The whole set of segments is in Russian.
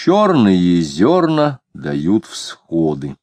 Черные зерна дают всходы.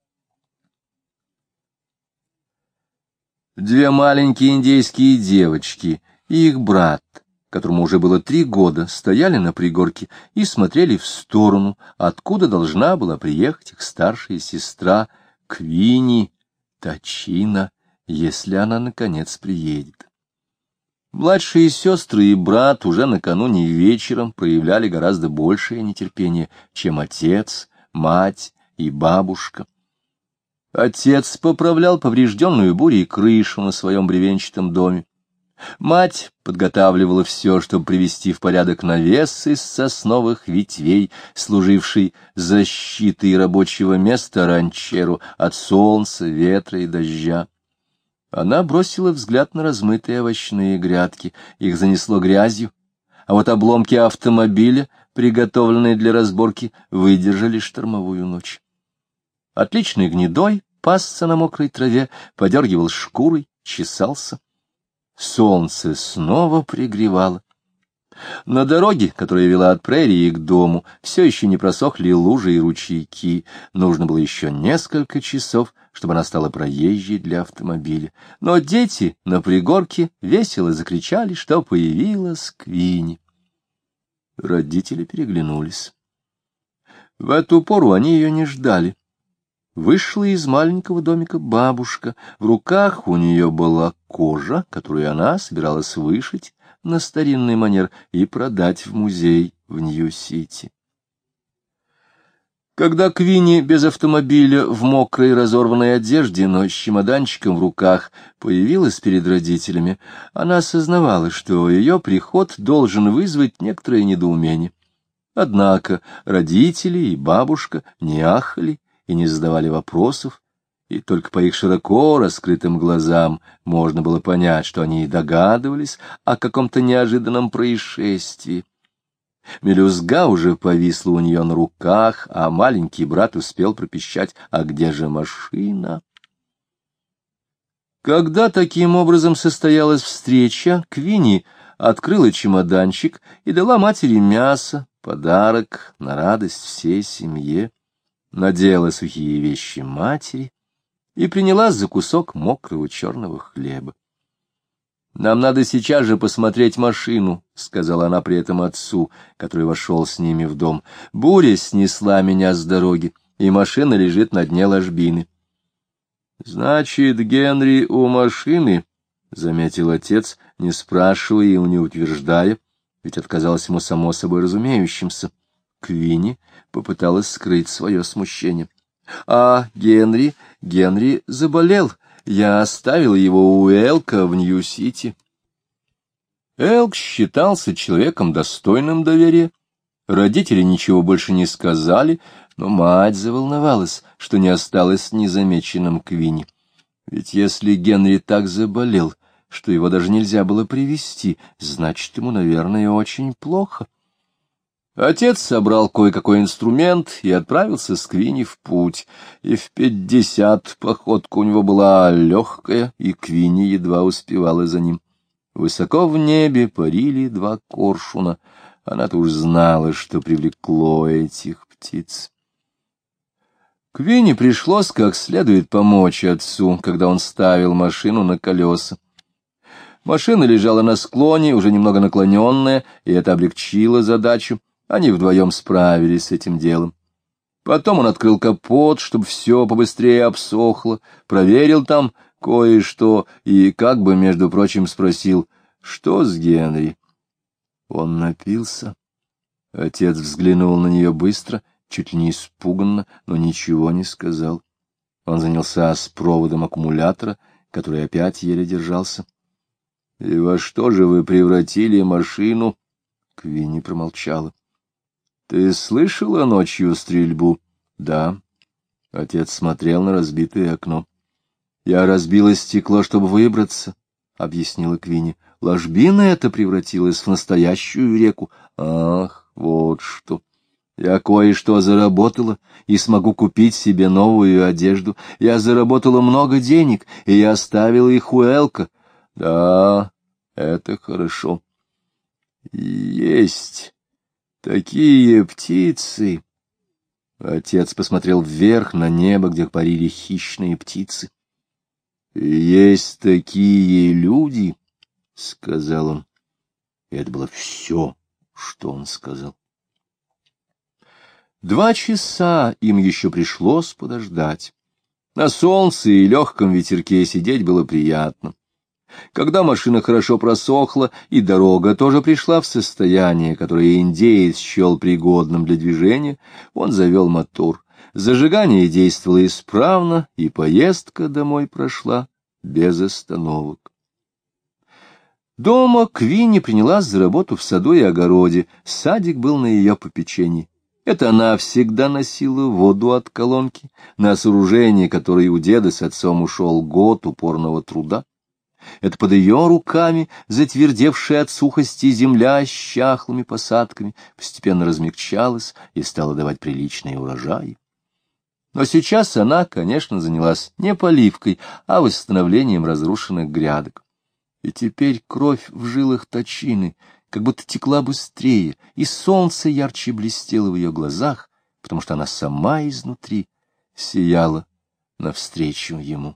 Две маленькие индейские девочки и их брат, которому уже было 3 года, стояли на пригорке и смотрели в сторону, откуда должна была приехать их старшая сестра Квинни Тачина, если она, наконец, приедет. Младшие сестры и брат уже накануне вечером проявляли гораздо большее нетерпение, чем отец, мать и бабушка. Отец поправлял поврежденную бурей крышу на своем бревенчатом доме. Мать подготавливала все, чтобы привести в порядок навес из сосновых ветвей, служивший защитой рабочего места ранчеру от солнца, ветра и дождя. Она бросила взгляд на размытые овощные грядки, их занесло грязью, а вот обломки автомобиля, приготовленные для разборки, выдержали штормовую ночь. Отличный гнедой пасся на мокрой траве, подергивал шкурой, чесался. Солнце снова пригревало. На дороге, которая вела от прерии к дому, все еще не просохли лужи и ручейки. Нужно было еще несколько часов, чтобы она стала проезжей для автомобиля. Но дети на пригорке весело закричали, что появилась Квинни. Родители переглянулись. В эту пору они ее не ждали. Вышла из маленького домика бабушка. В руках у нее была кожа, которую она собиралась вышить на старинный манер и продать в музей в Нью-Сити. Когда Квинни без автомобиля в мокрой разорванной одежде, но с чемоданчиком в руках появилась перед родителями, она осознавала, что ее приход должен вызвать некоторое недоумение. Однако родители и бабушка не ахали и не задавали вопросов, и только по их широко раскрытым глазам можно было понять, что они догадывались о каком-то неожиданном происшествии. Мелюзга уже повисла у нее на руках, а маленький брат успел пропищать: «А где же машина?» Когда таким образом состоялась встреча, Квинни открыла чемоданчик и дала матери мясо, подарок на радость всей семье, надела сухие вещи матери и принялась за кусок мокрого черного хлеба. «Нам надо сейчас же посмотреть машину», — сказала она при этом отцу, который вошел с ними в дом. «Буря снесла меня с дороги, и машина лежит на дне ложбины». «Значит, Генри у машины», — заметил отец, не спрашивая и не утверждая, ведь отказалось ему само собой разумеющимся. Квинни попыталась скрыть свое смущение. «А Генри заболел. Я оставила его у Элка в Нью-Сити». Элк считался человеком достойным доверия. Родители ничего больше не сказали, но мать заволновалась, что не осталось незамеченным Квинни. Ведь если Генри так заболел, что его даже нельзя было привезти, значит, ему, наверное, очень плохо. Отец собрал кое-какой инструмент и отправился с Квинни в путь, и в 50 походка у него была легкая, и Квинни едва успевала за ним. Высоко в небе парили 2 коршуна. Она-то уж знала, что привлекло этих птиц. Квинни пришлось как следует помочь отцу, когда он ставил машину на колеса. Машина лежала на склоне, уже немного наклоненная, и это облегчило задачу. Они вдвоем справились с этим делом. Потом он открыл капот, чтобы все побыстрее обсохло, проверил там кое-что и, как бы, между прочим, спросил: «Что с Генри?» Он напился. Отец взглянул на нее быстро, чуть ли не испуганно, но ничего не сказал. Он занялся с проводом аккумулятора, который опять еле держался. — И во что же вы превратили машину? Квинни промолчала. — Ты слышала ночью стрельбу? — Да. Отец смотрел на разбитое окно. — Я разбила стекло, чтобы выбраться, — объяснила Квинни. — Ложбина эта превратилась в настоящую реку. Ах, вот что! Я кое-что заработала и смогу купить себе новую одежду. Я заработала много денег, и я оставила их у Элка. Да, это хорошо. Есть. Такие птицы! Отец посмотрел вверх на небо, где парили хищные птицы. Есть такие люди, — сказал он. И это было все, что он сказал. 2 часа им еще пришлось подождать. На солнце и легком ветерке сидеть было приятно. Когда машина хорошо просохла, и дорога тоже пришла в состояние, которое индеец счел пригодным для движения, он завел мотор. Зажигание действовало исправно, и поездка домой прошла без остановок. Дома Квинни принялась за работу в саду и огороде, садик был на ее попечении. Это она всегда носила воду от колонки, на сооружение, которое у деда с отцом ушел год упорного труда. Это под ее руками затвердевшая от сухости земля с чахлыми посадками постепенно размягчалась и стала давать приличные урожаи. Но сейчас она, конечно, занялась не поливкой, а восстановлением разрушенных грядок. И теперь кровь в жилах точины как будто текла быстрее, и солнце ярче блестело в ее глазах, потому что она сама изнутри сияла навстречу ему.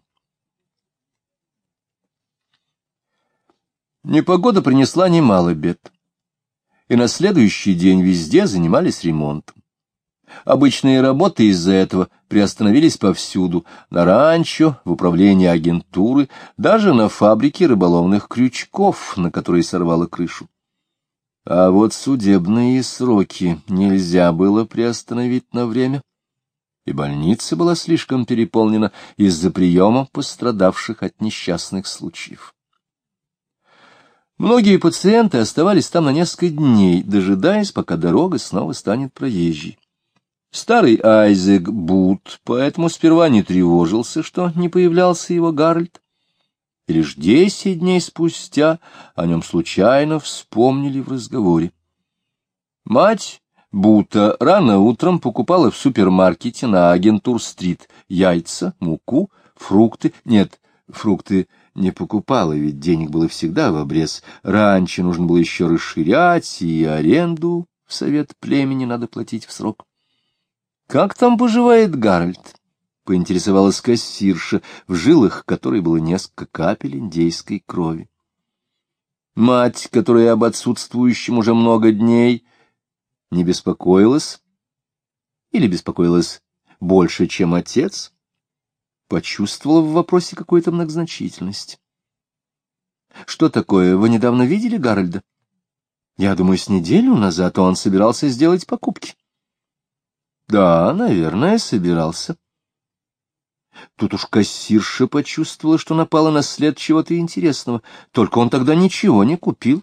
Непогода принесла немало бед, и на следующий день везде занимались ремонтом. Обычные работы из-за этого приостановились повсюду, на ранчо, в управлении агентуры, даже на фабрике рыболовных крючков, на которой сорвало крышу. А вот судебные сроки нельзя было приостановить на время, и больница была слишком переполнена из-за приема пострадавших от несчастных случаев. Многие пациенты оставались там на несколько дней, дожидаясь, пока дорога снова станет проезжей. Старый Айзек Бут поэтому сперва не тревожился, что не появлялся его Гарольд. И лишь 10 дней спустя о нем случайно вспомнили в разговоре. Мать Бута рано утром покупала в супермаркете на Агентур-стрит яйца, муку, фрукты. Нет, фрукты не покупала, ведь денег было всегда в обрез. Раньше нужно было еще расширять, и аренду в совет племени надо платить в срок. — Как там поживает Гарольд? — поинтересовалась кассирша, в жилах которой было несколько капель индейской крови. Мать, которая об отсутствующем уже много дней, не беспокоилась, или беспокоилась больше, чем отец, почувствовала в вопросе какую-то многозначительность. — Что такое? Вы недавно видели Гарольда? — Я думаю, с неделю назад он собирался сделать покупки. — Да, наверное, собирался. Тут уж кассирша почувствовала, что напала на след чего-то интересного, только он тогда ничего не купил.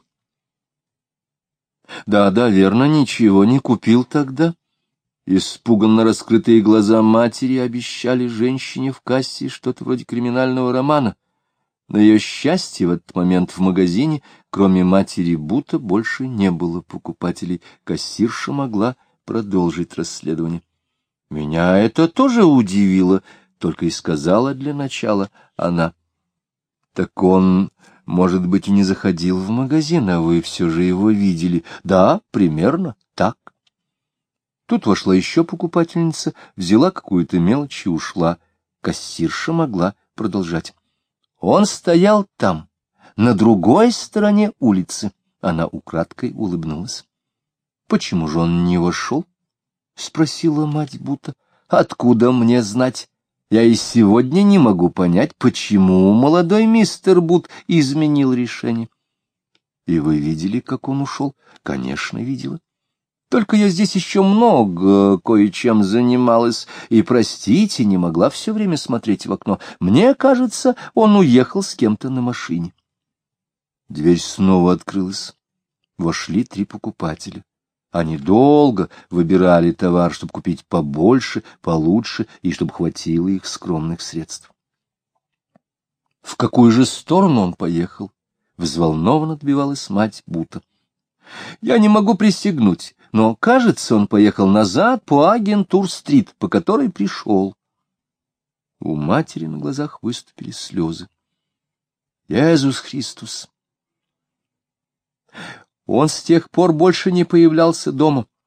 — Да, верно, ничего не купил тогда. Испуганно раскрытые глаза матери обещали женщине в кассе что-то вроде криминального романа. На ее счастье, в этот момент в магазине, кроме матери Бута, больше не было покупателей. Кассирша могла продолжить расследование. — Меня это тоже удивило, — только и сказала для начала она. — Так он, может быть, и не заходил в магазин, а вы все же его видели. — Да, примерно так. Тут вошла еще покупательница, взяла какую-то мелочь и ушла. Кассирша могла продолжать. Он стоял там, на другой стороне улицы. Она украдкой улыбнулась. — Почему же он не вошел? — спросила мать Бута. — Откуда мне знать? Я и сегодня не могу понять, почему молодой мистер Бут изменил решение. — И вы видели, как он ушел? — Конечно, видела. Только я здесь еще много кое-чем занималась, и, простите, не могла все время смотреть в окно. Мне кажется, он уехал с кем-то на машине. Дверь снова открылась. Вошли 3 покупателя. Они долго выбирали товар, чтобы купить побольше, получше, и чтобы хватило их скромных средств. — В какую же сторону он поехал? — взволнованно добивалась мать Бута. — Я не могу присягнуть, но, кажется, он поехал назад по Агентур-стрит, по которой пришел. У матери на глазах выступили слезы. — Иисус Христос! Он с тех пор больше не появлялся дома.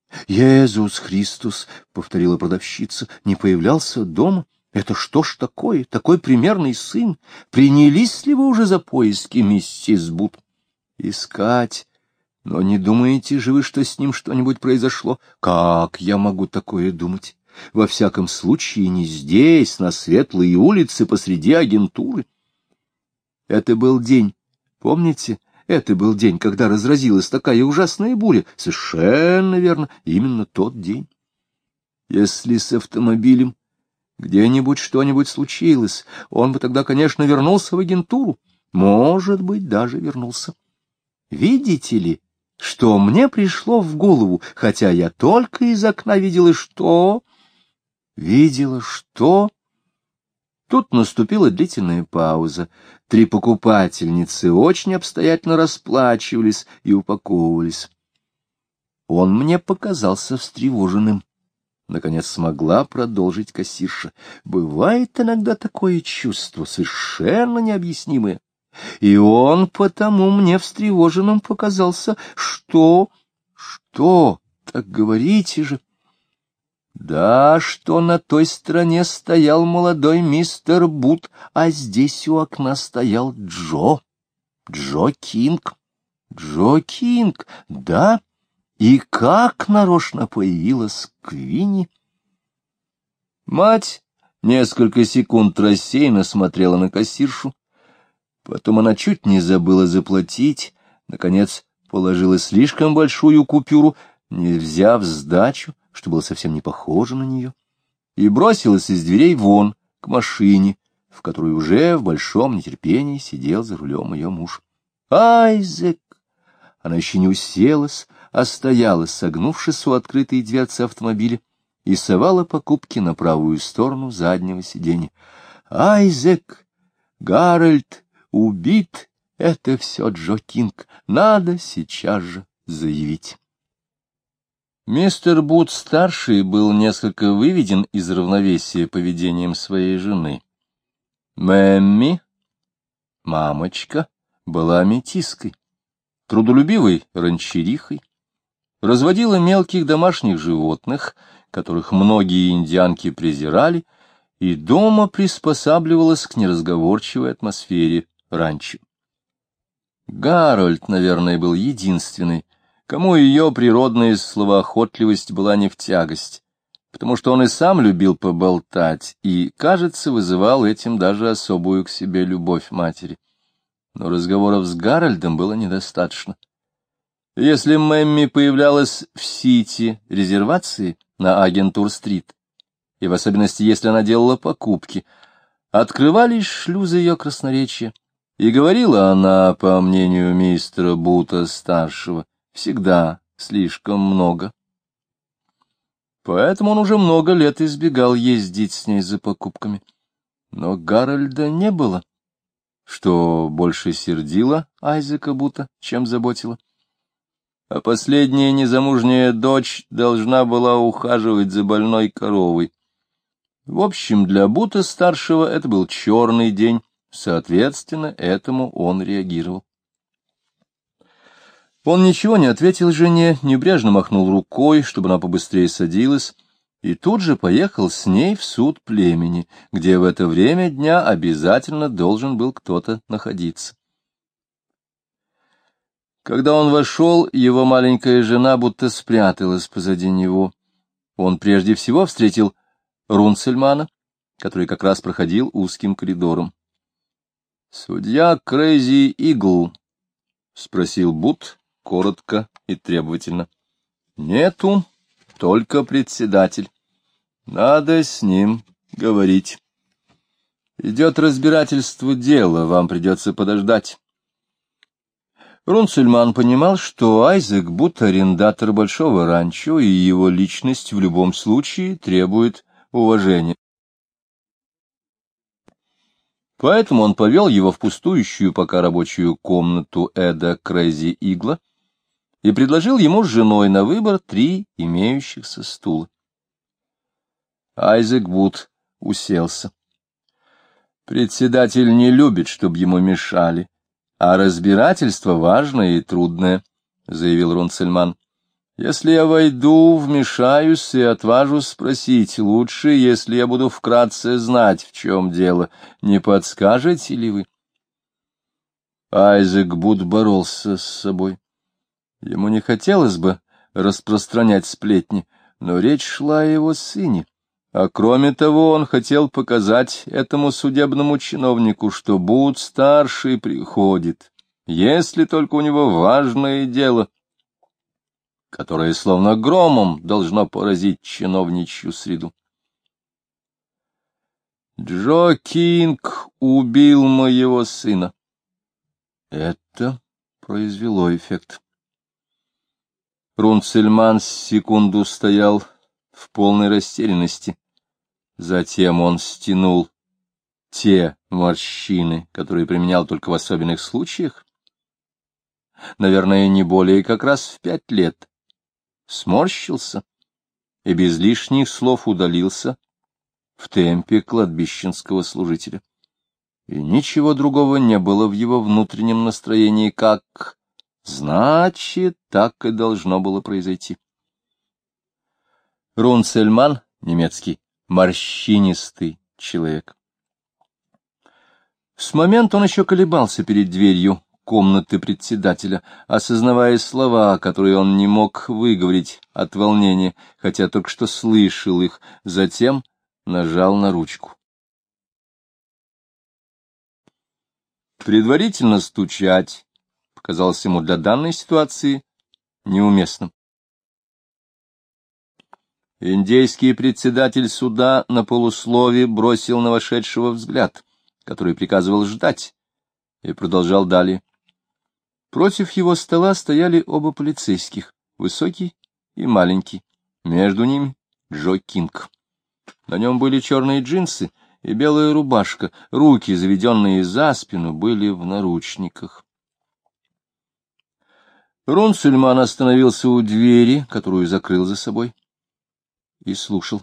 «Иисус Христос», — повторила продавщица, — «не появлялся дома? Это что ж такое? Такой примерный сын? Принялись ли вы уже за поиски, миссис Бут?» «Искать? Но не думаете же вы, что с ним что-нибудь произошло? Как я могу такое думать? Во всяком случае, не здесь, на светлой улице, посреди агентуры. Это был день, помните? Это был день, когда разразилась такая ужасная буря. Совершенно верно, именно тот день. Если с автомобилем где-нибудь что-нибудь случилось, он бы тогда, конечно, вернулся в агентуру. Может быть, даже вернулся. Видите ли, что мне пришло в голову, хотя я только из окна видела, что... Видела, что... Тут наступила длительная пауза. 3 покупательницы очень обстоятельно расплачивались и упаковывались. Он мне показался встревоженным. Наконец смогла продолжить кассирша. Бывает иногда такое чувство, совершенно необъяснимое. И он потому мне встревоженным показался, что... Что? Так говорите же. Да, что на той стороне стоял молодой мистер Бут, а здесь у окна стоял Джо Кинг. Джо Кинг, да, и как нарочно появилась Квинни. Мать несколько секунд рассеянно смотрела на кассиршу, потом она чуть не забыла заплатить, наконец положила слишком большую купюру, не взяв сдачу, что было совсем не похоже на нее, и бросилась из дверей вон к машине, в которой уже в большом нетерпении сидел за рулем ее муж. «Айзек!» Она еще не уселась, а стояла, согнувшись у открытой дверцы автомобиля, и совала покупки на правую сторону заднего сиденья. «Айзек! Гарольд убит! Это все Джо Кинг! Надо сейчас же заявить!» Мистер Бут-старший был несколько выведен из равновесия поведением своей жены. Мэмми, мамочка, была метиской, трудолюбивой ранчерихой, разводила мелких домашних животных, которых многие индианки презирали, и дома приспосабливалась к неразговорчивой атмосфере ранчо. Гарольд, наверное, был единственный, кому ее природная словоохотливость была не в тягость, потому что он и сам любил поболтать и, кажется, вызывал этим даже особую к себе любовь матери. Но разговоров с Гарольдом было недостаточно. Если Мэмми появлялась в Сити резервации на Агентур-стрит, и в особенности, если она делала покупки, открывались шлюзы ее красноречия, и говорила она, по мнению мистера Бута-старшего, всегда слишком много. Поэтому он уже много лет избегал ездить с ней за покупками. Но Гарольда не было, что больше сердило Айзека Бута, чем заботило. А последняя незамужняя дочь должна была ухаживать за больной коровой. В общем, для Бута-старшего это был черный день, соответственно, этому он реагировал. Он ничего не ответил жене, небрежно махнул рукой, чтобы она побыстрее садилась, и тут же поехал с ней в суд племени, где в это время дня обязательно должен был кто-то находиться. Когда он вошел, его маленькая жена будто спряталась позади него. Он прежде всего встретил Рунцельмана, который как раз проходил узким коридором. — Судья Крейзи Игл? — спросил Бут коротко и требовательно. — Нету, только председатель. Надо с ним говорить. Идет разбирательство дела, вам придется подождать. Рунцельман понимал, что Айзек Бут — арендатор большого ранчо, и его личность в любом случае требует уважения. Поэтому он повел его в пустующую пока рабочую комнату Эда Крейзи Игла и предложил ему с женой на выбор 3 имеющихся стула. Айзек Бут уселся. Председатель не любит, чтобы ему мешали, а разбирательство важное и трудное, — заявил Рунцельман. Если я войду, вмешаюсь и отважусь спросить, лучше, если я буду вкратце знать, в чем дело. Не подскажете ли вы? Айзек Бут боролся с собой. Ему не хотелось бы распространять сплетни, но речь шла о его сыне. А кроме того, он хотел показать этому судебному чиновнику, что Бут-старший приходит, если только у него важное дело, которое словно громом должно поразить чиновничью среду. Джо Кинг убил моего сына. Это произвело эффект. Рунцельман секунду стоял в полной растерянности. Затем он стянул те морщины, которые применял только в особенных случаях, наверное, не более как раз в 5 лет, сморщился и без лишних слов удалился в темпе кладбищенского служителя. И ничего другого не было в его внутреннем настроении, как «значит, так и должно было произойти». Рунцельман, немецкий, морщинистый человек. С момента он еще колебался перед дверью комнаты председателя, осознавая слова, которые он не мог выговорить от волнения, хотя только что слышал их, затем нажал на ручку. Предварительно стучать показалось ему для данной ситуации неуместным. Индейский председатель суда на полуслове бросил на вошедшего взгляд, который приказывал ждать, и продолжал далее. Против его стола стояли оба полицейских, высокий и маленький, между ними Джо Кинг. На нем были черные джинсы и белая рубашка, руки, заведенные за спину, были в наручниках. Рунцельман остановился у двери, которую закрыл за собой, и слушал.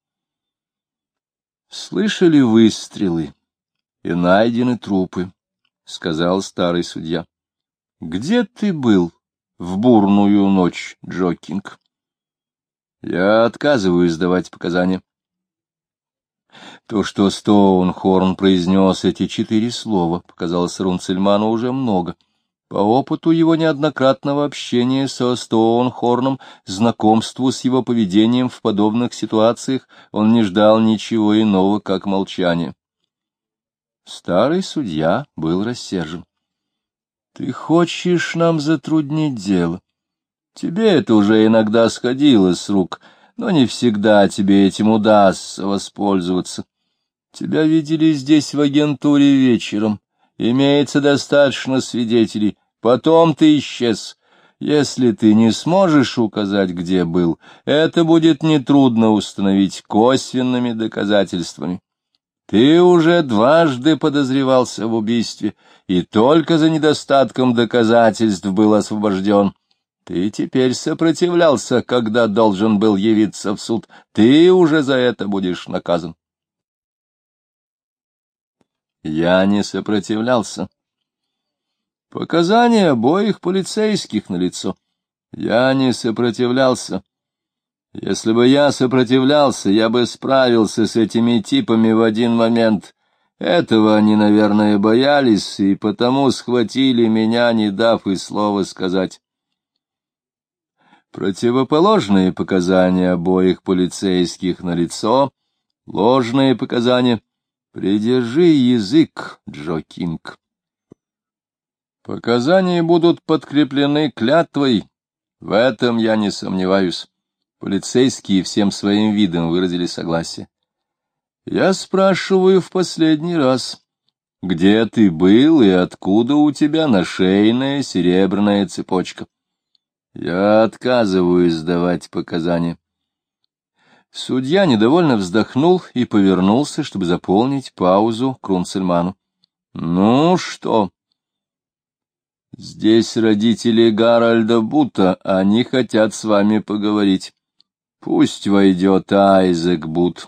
«Слышали выстрелы, и найдены трупы», — сказал старый судья. «Где ты был в бурную ночь, Джо Кинг?» «Я отказываюсь давать показания». То, что Стоунхорн произнес эти 4 слова, показалось Рунцельману уже много. По опыту его неоднократного общения со Стоунхорном, знакомству с его поведением в подобных ситуациях, он не ждал ничего иного, как молчания. Старый судья был рассержен. — Ты хочешь нам затруднить дело? Тебе это уже иногда сходило с рук, но не всегда тебе этим удастся воспользоваться. Тебя видели здесь в агентуре вечером. Имеется достаточно свидетелей. Потом ты исчез. Если ты не сможешь указать, где был, это будет нетрудно установить косвенными доказательствами. Ты уже дважды подозревался в убийстве, и только за недостатком доказательств был освобожден. Ты теперь сопротивлялся, когда должен был явиться в суд. Ты уже за это будешь наказан. Я не сопротивлялся. Показания обоих полицейских налицо. Я не сопротивлялся. Если бы я сопротивлялся, я бы справился с этими типами в один момент. Этого они, наверное, боялись, и потому схватили меня, не дав и слова сказать. Противоположные показания обоих полицейских налицо, ложные показания. Придержи язык, Джо Кинг. Показания будут подкреплены клятвой, в этом я не сомневаюсь. Полицейские всем своим видом выразили согласие. Я спрашиваю в последний раз, где ты был и откуда у тебя нашейная серебряная цепочка? Я отказываюсь давать показания. Судья недовольно вздохнул и повернулся, чтобы заполнить паузу к Рунцельману. — Ну что? — Здесь родители Гарольда Бута, они хотят с вами поговорить. Пусть войдет Айзек Бут.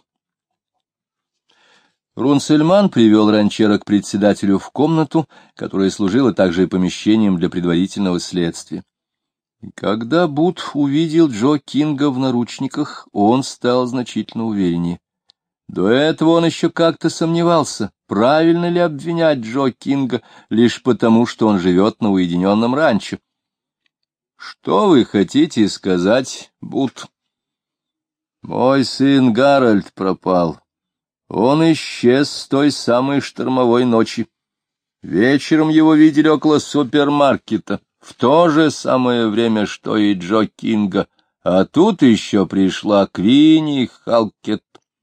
Рунцельман привел ранчера к председателю в комнату, которая служила также и помещением для предварительного следствия. Когда Бут увидел Джо Кинга в наручниках, он стал значительно увереннее. До этого он еще как-то сомневался, правильно ли обвинять Джо Кинга лишь потому, что он живет на уединенном ранчо. — Что вы хотите сказать, Бут? — Мой сын Гарольд пропал. Он исчез с той самой штормовой ночи. Вечером его видели около супермаркета, в то же самое время, что и Джо Кинга, а тут еще пришла Квинни Халкет.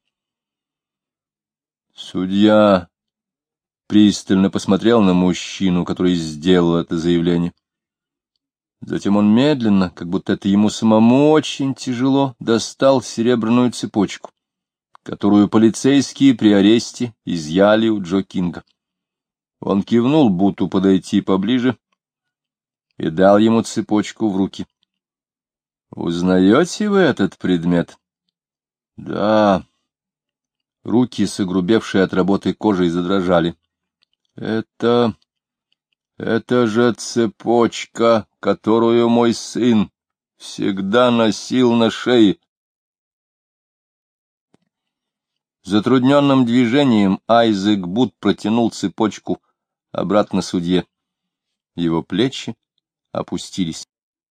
Судья пристально посмотрел на мужчину, который сделал это заявление. Затем он медленно, как будто это ему самому очень тяжело, достал серебряную цепочку, которую полицейские при аресте изъяли у Джо Кинга. Он кивнул Буту подойти поближе и дал ему цепочку в руки. — Узнаете вы этот предмет? — Да. Руки, согрубевшие от работы кожей, задрожали. — Это же цепочка, которую мой сын всегда носил на шее. Затрудненным движением Айзек Бут протянул цепочку обратно судье. Его плечи опустились.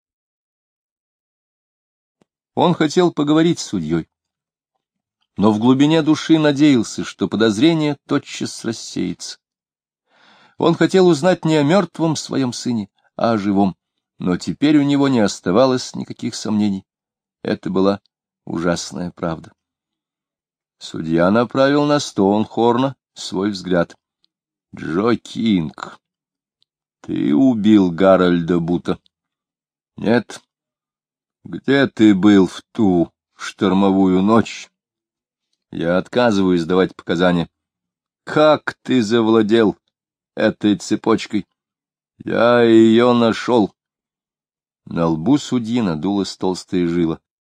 Он хотел поговорить с судьей, но в глубине души надеялся, что подозрение тотчас рассеется. Он хотел узнать не о мертвом своем сыне, а о живом, но теперь у него не оставалось никаких сомнений. Это была ужасная правда. Судья направил на Стоунхорна свой взгляд. — Джо Кинг, ты убил Гарольда Бута? — Нет. — Где ты был в ту штормовую ночь? — Я отказываюсь давать показания. — Как ты завладел этой цепочкой? — Я ее нашел. На лбу судьи надулась толстая жила.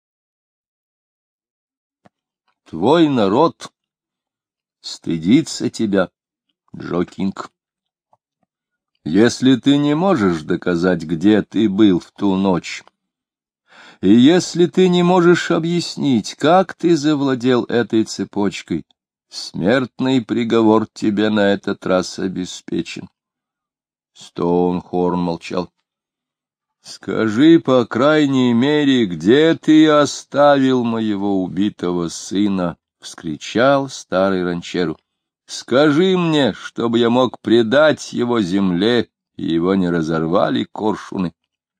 — Твой народ стыдится тебя, Джо Кинг. Если ты не можешь доказать, где ты был в ту ночь, и если ты не можешь объяснить, как ты завладел этой цепочкой, смертный приговор тебе на этот раз обеспечен. Стоунхорн молчал. — Скажи, по крайней мере, где ты оставил моего убитого сына? — вскричал старый ранчеро. — Скажи мне, чтобы я мог предать его земле, и его не разорвали коршуны.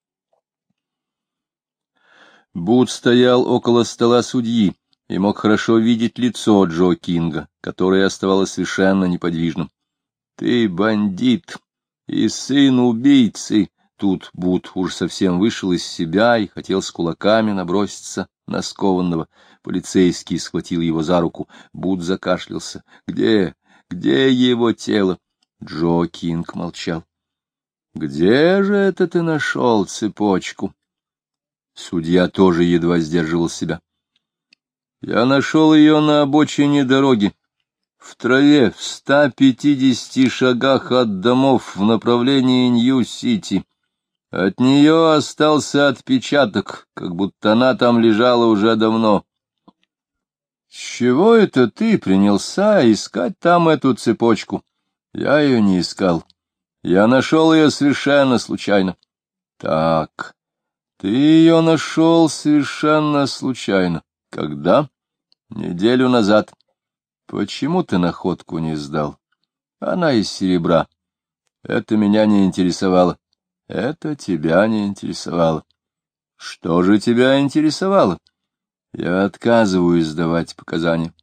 Бут стоял около стола судьи и мог хорошо видеть лицо Джо Кинга, которое оставалось совершенно неподвижным. — Ты бандит и сын убийцы! Тут Бут уж совсем вышел из себя и хотел с кулаками наброситься на скованного. Полицейский схватил его за руку. Бут закашлялся. — Где его тело? Джо Кинг молчал. — Где же это ты нашел цепочку? Судья тоже едва сдерживал себя. — Я нашел ее на обочине дороги, в траве, в 150 шагах от домов в направлении Нью-Сити. От нее остался отпечаток, как будто она там лежала уже давно. — С чего это ты принялся искать там эту цепочку? Я ее не искал. Я нашел ее совершенно случайно. — Так, ты ее нашел совершенно случайно. Когда? — Неделю назад. — Почему ты находку не сдал? Она из серебра. Это меня не интересовало. Это тебя не интересовало. Что же тебя интересовало? Я отказываюсь сдавать показания.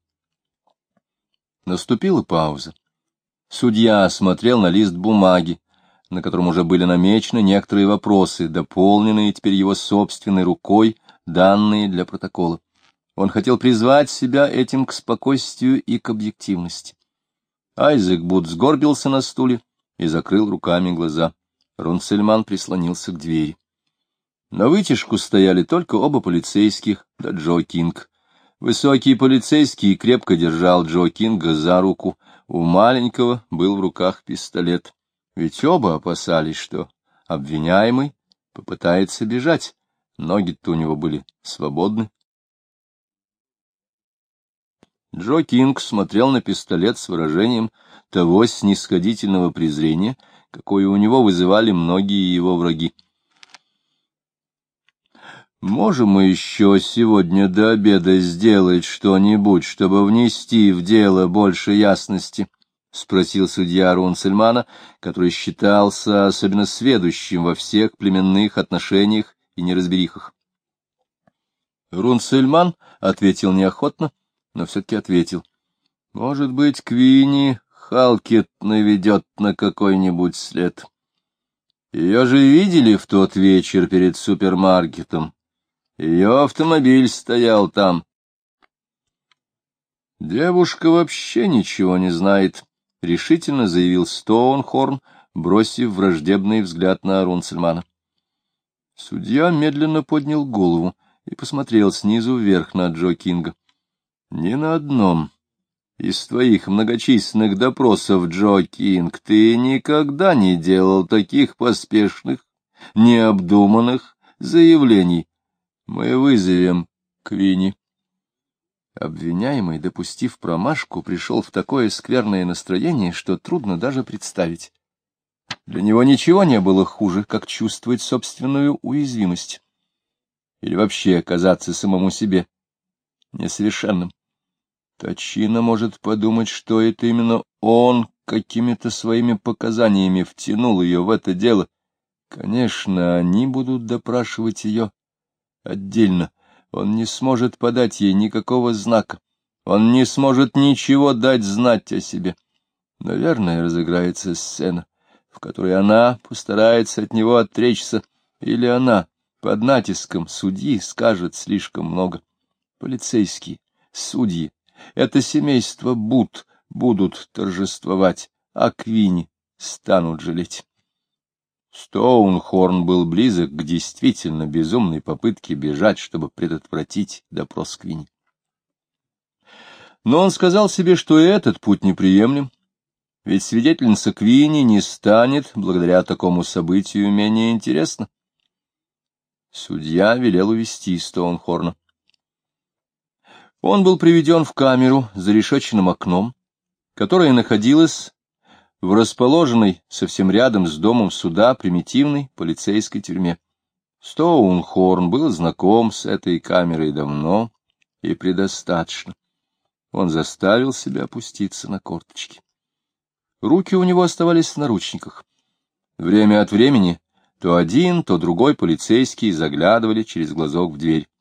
Наступила пауза. Судья смотрел на лист бумаги, на котором уже были намечены некоторые вопросы, дополненные теперь его собственной рукой, данные для протокола. Он хотел призвать себя этим к спокойствию и к объективности. Айзек Бут сгорбился на стуле и закрыл руками глаза. Рунцельман прислонился к двери. На вытяжку стояли только оба полицейских, да Джо Кинг. Высокий полицейский крепко держал Джо Кинга за руку. У маленького был в руках пистолет. Ведь оба опасались, что обвиняемый попытается бежать. Ноги-то у него были свободны. Джо Кинг смотрел на пистолет с выражением того снисходительного презрения, какое у него вызывали многие его враги. «Можем мы еще сегодня до обеда сделать что-нибудь, чтобы внести в дело больше ясности?» — спросил судья Рунцельмана, который считался особенно сведущим во всех племенных отношениях и неразберихах. Рунцельман ответил неохотно, но все-таки ответил. «Может быть, Квинни Халкет наведет на какой-нибудь след. Ее же видели в тот вечер перед супермаркетом. Ее автомобиль стоял там». «Девушка вообще ничего не знает», — решительно заявил Стоунхорн, бросив враждебный взгляд на Рунцельмана. Судья медленно поднял голову и посмотрел снизу вверх на Джо Кинга. «Ни на одном из твоих многочисленных допросов, Джо Кинг, ты никогда не делал таких поспешных, необдуманных заявлений. Мы вызовем Квинни». Обвиняемый, допустив промашку, пришел в такое скверное настроение, что трудно даже представить. Для него ничего не было хуже, как чувствовать собственную уязвимость. Или вообще оказаться самому себе несовершенным. Точина может подумать, что это именно он какими-то своими показаниями втянул ее в это дело. Конечно, они будут допрашивать ее отдельно. Он не сможет подать ей никакого знака. Он не сможет ничего дать знать о себе. Наверное, разыграется сцена, в которой она постарается от него отречься, или она под натиском судьи скажет слишком много. Полицейские, судьи, это семейство будут торжествовать, а Квинни станут жалеть. Стоунхорн был близок к действительно безумной попытке бежать, чтобы предотвратить допрос Квинни. Но он сказал себе, что и этот путь неприемлем, ведь свидетельница Квинни не станет, благодаря такому событию, менее интересна. Судья велел увести Стоунхорна. Он был приведен в камеру с зарешеченным окном, которая находилась в расположенной совсем рядом с домом суда примитивной полицейской тюрьме. Стоунхорн был знаком с этой камерой давно и предостаточно. Он заставил себя опуститься на корточки. Руки у него оставались в наручниках. Время от времени то один, то другой полицейский заглядывали через глазок в дверь.